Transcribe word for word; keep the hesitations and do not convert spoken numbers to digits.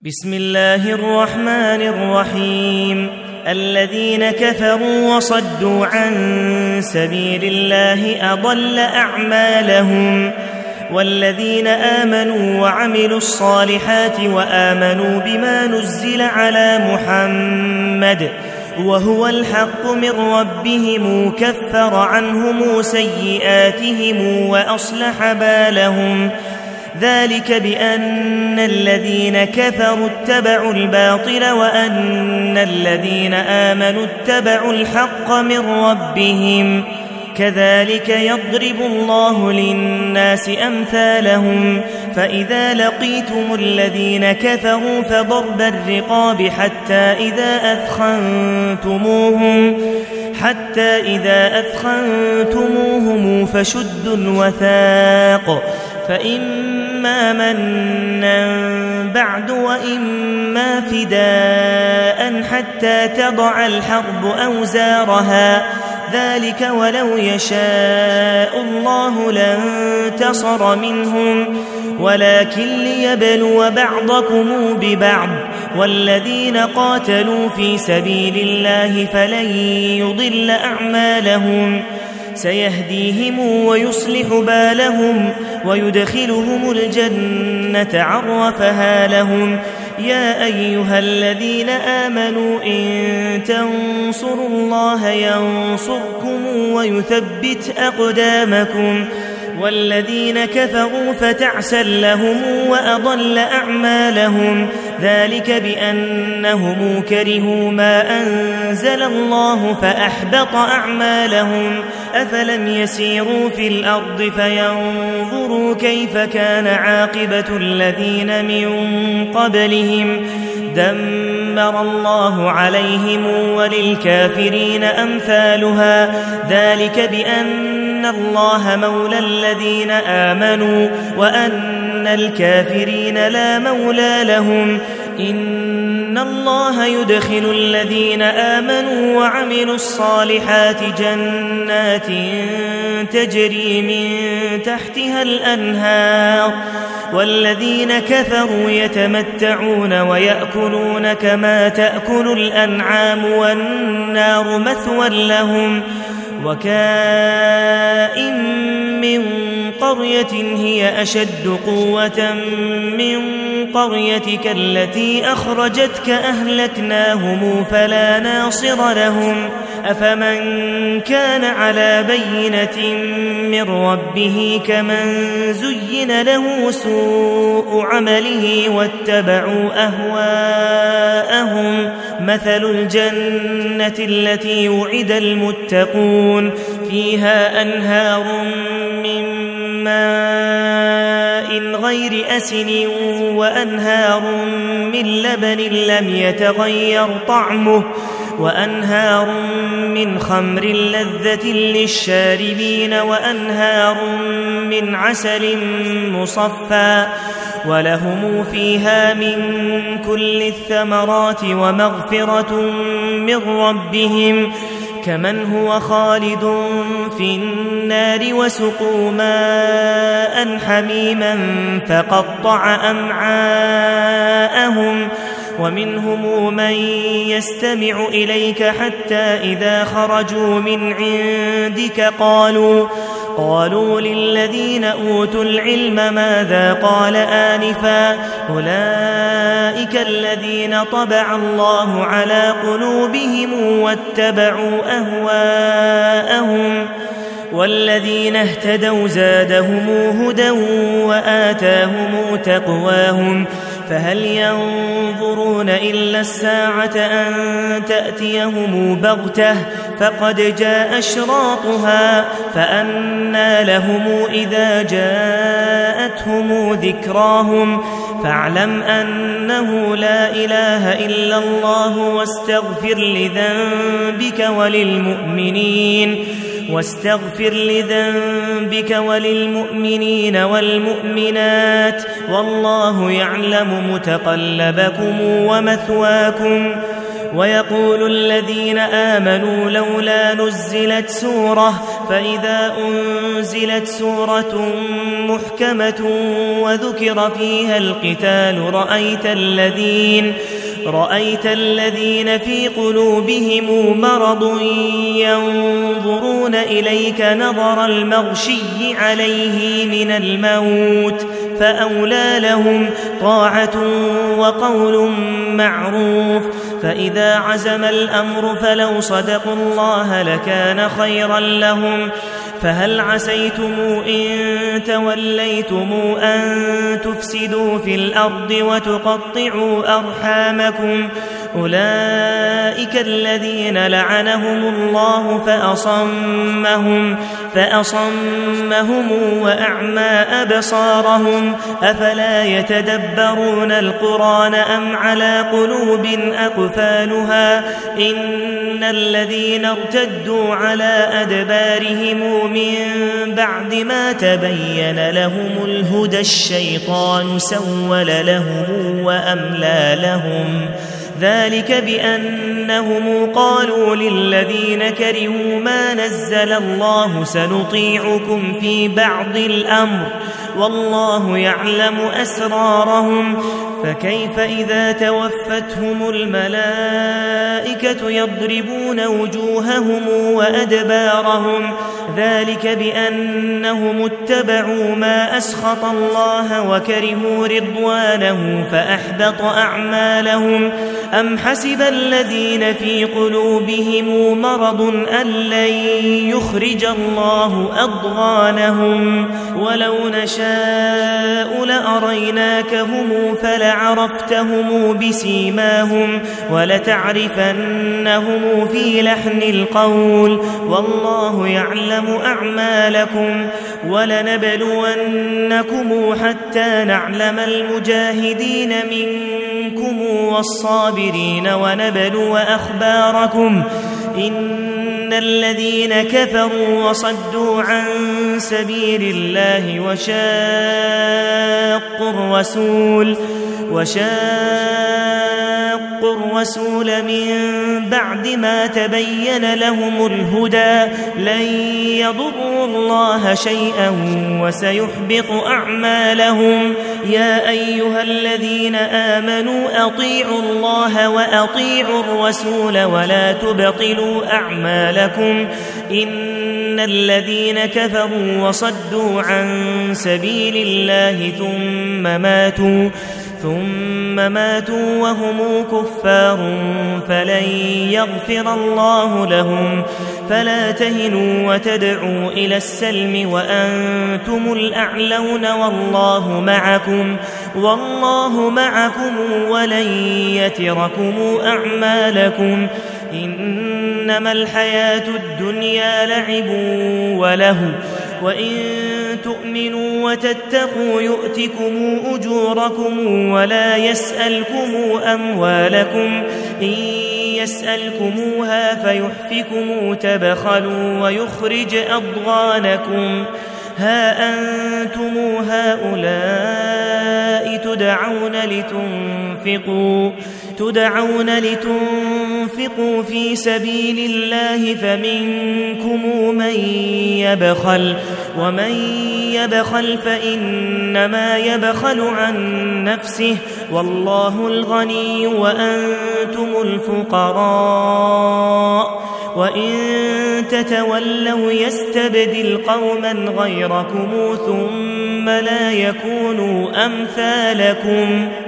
بسم الله الرحمن الرحيم. الذين كفروا وصدوا عن سبيل الله أضل أعمالهم، والذين آمنوا وعملوا الصالحات وآمنوا بما نزل على محمد وهو الحق من ربهم كفر عنهم سيئاتهم وأصلح بالهم، ذلك بأن الذين كفروا اتبعوا الباطل وأن الذين آمنوا اتبعوا الحق من ربهم، كذلك يضرب الله للناس أمثالهم. فإذا لقيتم الذين كفروا فضرب الرقاب حتى إذا أثخنتموهم حتى إذا أثخنتموهم فشدوا الوثاق، فإما منا بعد وإما فداء حتى تضع الحرب أوزارها، ذلك ولو يشاء الله لانتصر منهم ولكن ليبلو بعضكم ببعض، والذين قاتلوا في سبيل الله فلن يضل أعمالهم، سيهديهم ويصلح بالهم ويدخلهم الجنة عرفها لهم. يا أيها الذين آمنوا إن تنصروا الله ينصركم ويثبت أقدامكم، والذين كفروا فتعسا لهم وأضل أعمالهم، ذلك بأنهم كرهوا ما أنزل الله فأحبط أعمالهم. أفلم يسيروا في الأرض فينظروا كيف كان عاقبة الذين من قبلهم، دمر الله عليهم وللكافرين أمثالها، ذلك بأن الله مولى الذين آمنوا وأن الكافرين لا مولى لهم. إن الله يدخل الذين آمنوا وعملوا الصالحات جنات تجري من تحتها الأنهار، والذين كفروا يتمتعون ويأكلون كما تأكل الأنعام والنار مثوى لهم. وكائن من قرية هي أشد قوة من قريتك التي أخرجتك أهلكناهم فلا ناصر لهم. أفمن كان على بينة من ربه كمن زين له سوء عمله واتبعوا أهواءهم، مثل الجنة التي وعد المتقون فيها أنهار من ماء غير أسن وأنهار من لبن لم يتغير طعمه وأنهار من خمر لذة للشاربين وأنهار من عسل مصفى، ولهم فيها من كل الثمرات ومغفرة من ربهم، كمن هو خالد في النار وسقوا ماء حميما فقطع أمعاءهم. ومنهم من يستمع إليك حتى إذا خرجوا من عندك قالوا قالوا للذين أوتوا العلم ماذا قال آنفا، أولئك الذين طبع الله على قلوبهم واتبعوا أهواءهم، والذين اهتدوا زادهم هدى وآتاهم تقواهم. فهل ينظرون إلا الساعة أن تأتيهم بغتة فقد جاء أشراطها، فأنى لهم إذا جاءتهم ذكراهم. فاعلم أنه لا إله إلا الله واستغفر لذنبك وللمؤمنين واستغفر لذنبك وللمؤمنين والمؤمنات، والله يعلم متقلبكم ومثواكم. ويقول الذين آمنوا لولا نزلت سورة فإذا أنزلت سورة محكمة وذكر فيها القتال رأيت الذين رأيت الذين في قلوبهم مرض ينظرون إليك نظر المغشي عليه من الموت فأولى لهم طاعة وقول معروف. فإذا عزم الأمر فلو صدقوا الله لكان خيرا لهم. فهل عسيتم إن توليتم أن تفسدوا في الأرض وتقطعوا أرحامكم أولئك الذين لعنهم الله فأصمهم فأصمهم وأعمى أبصارهم أفلا يتدبرون القرآن أم على قلوب أقفالها إن الذين ارتدوا على أدبارهم من بعد ما تبين لهم الهدى الشيطان سول لهم وأملى لهم ذلك بأنهم قالوا للذين كرهوا ما نزل الله سنطيعكم في بعض الأمر والله يعلم أسرارهم. فكيف إذا توفتهم الملائكة يضربون وجوههم وأدبارهم ذلك بأنهم اتبعوا ما أسخط الله وكرهوا رضوانه فأحبط أعمالهم. أم حسب الذين في قلوبهم مرض أن لن يخرج الله أضغانهم ولو نشاء لأريناكهم فلعرفتهم بسيماهم ولتعرفنهم في لحن القول والله يعلم أعمالكم. ولنبلونكم حتى نعلم المجاهدين منكم والصابرين ونبلو أخباركم إن الذين كفروا وصدوا عن سبيل الله وشاقوا الرسول وشاقوا الرسول من بعد ما تبين لهم الهدى لن يضروا الله شيئا وسيحبط أعمالهم. يا أيها الذين آمنوا أطيعوا الله وأطيعوا الرسول ولا تبطلوا أعمالكم إن الذين كفروا وصدوا عن سبيل الله ثم ماتوا ثم ماتوا وهم كفار فلن يغفر الله لهم. فلا تهنوا وتدعوا إلى السلم وأنتم الأعلون والله معكم والله معكم ولن يتركم أعمالكم. إنما الحياة الدنيا لعب وله وإن تؤمنوا وتتقوا يؤتكم أجوركم ولا يسألكم أموالكم إن يسألكموها فيحفكم تبخلوا ويخرج أضغانكم. ها أنتم هؤلاء تدعون لتنفقوا تدعون لتنفقوا في سبيل الله فمنكم من يبخل ومن يبخل فإنما يبخل عن نفسه والله الغني وأنتم الفقراء وإن تتولوا يستبدل قوما غيركم ثم لا يكونوا أمثالكم.